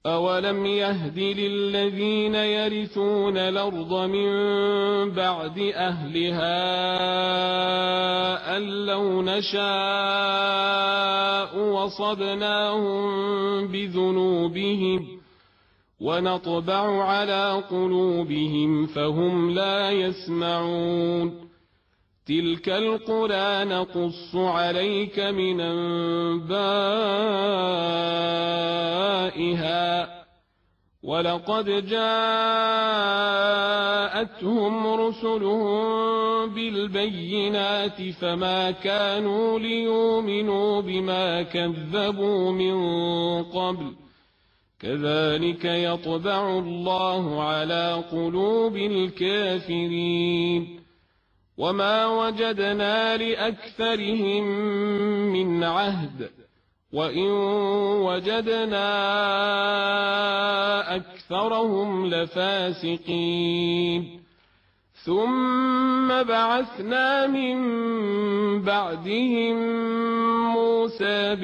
أولم يهد للذين يرثون الأرض من بعد أهلها أن لو نشاء وصبناهم بذنوبهم ونطبع على قلوبهم فهم لا يسمعون تلك القرى نقص عليك من أنبائها ولقد جاءتهم رسلهم بالبينات فما كانوا ليؤمنوا بما كذبوا من قبل كذلك يطبع الله على قلوب الكافرين وما وجدنا لأكثرهم من عهد وإن وجدنا أكثرهم لفاسقين ثم بعثنا من بعدهم موسى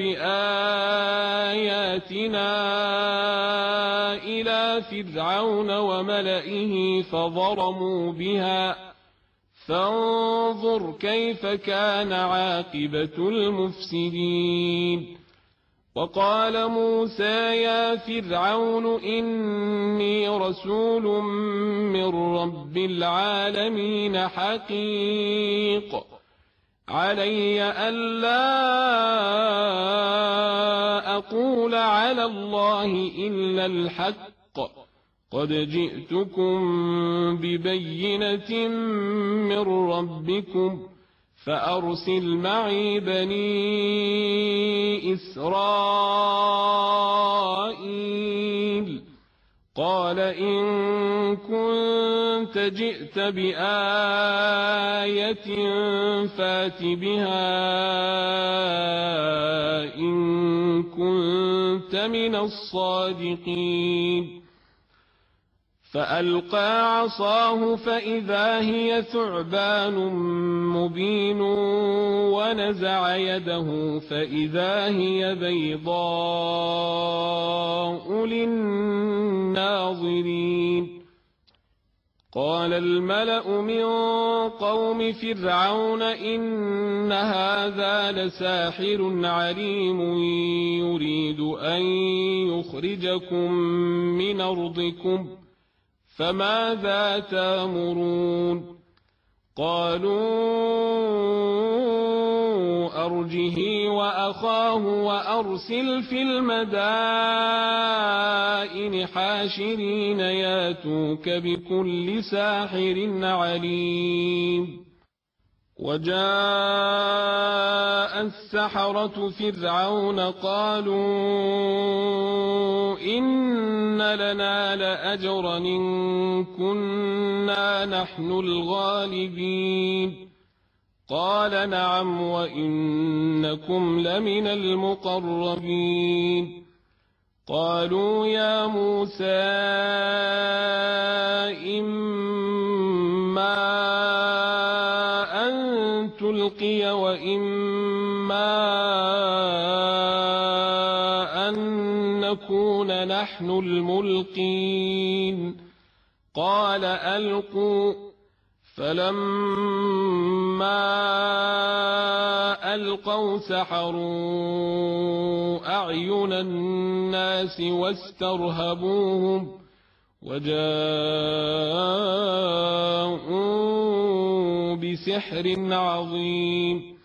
بآياتنا إلى فرعون وملئه فظلموا بها فانظر كيف كان عاقبة المفسدين وقال موسى يا فرعون إني رسول من رب العالمين حقيق علي ألا أقول على الله إلا الحق قد جئتكم ببينة من ربكم فأرسل معي بني إسرائيل قال إن كنت جئت بآية فات بها إن كنت من الصادقين فألقى عصاه فإذا هي ثعبان مبين ونزع يده فإذا هي بيضاء للناظرين قال الملأ من قوم فرعون إن هذا لساحر عليم يريد أن يخرجكم من أرضكم فماذا تأمرون قالوا أرجه وأخاه وأرسل في المدائن حاشرين ياتوك بكل ساحر عليم وجاء السحرة فرعون قالوا إن لنا لأجرا إن كنا نحن الغالبين قال نعم وإنكم لمن المقربين قالوا يا موسى إما أن تلقي وإما أن نكون نحن الملقين قال ألقوا فلما ألقوا سحروا أعين الناس واسترهبوهم وجاءوا بسحر عظيم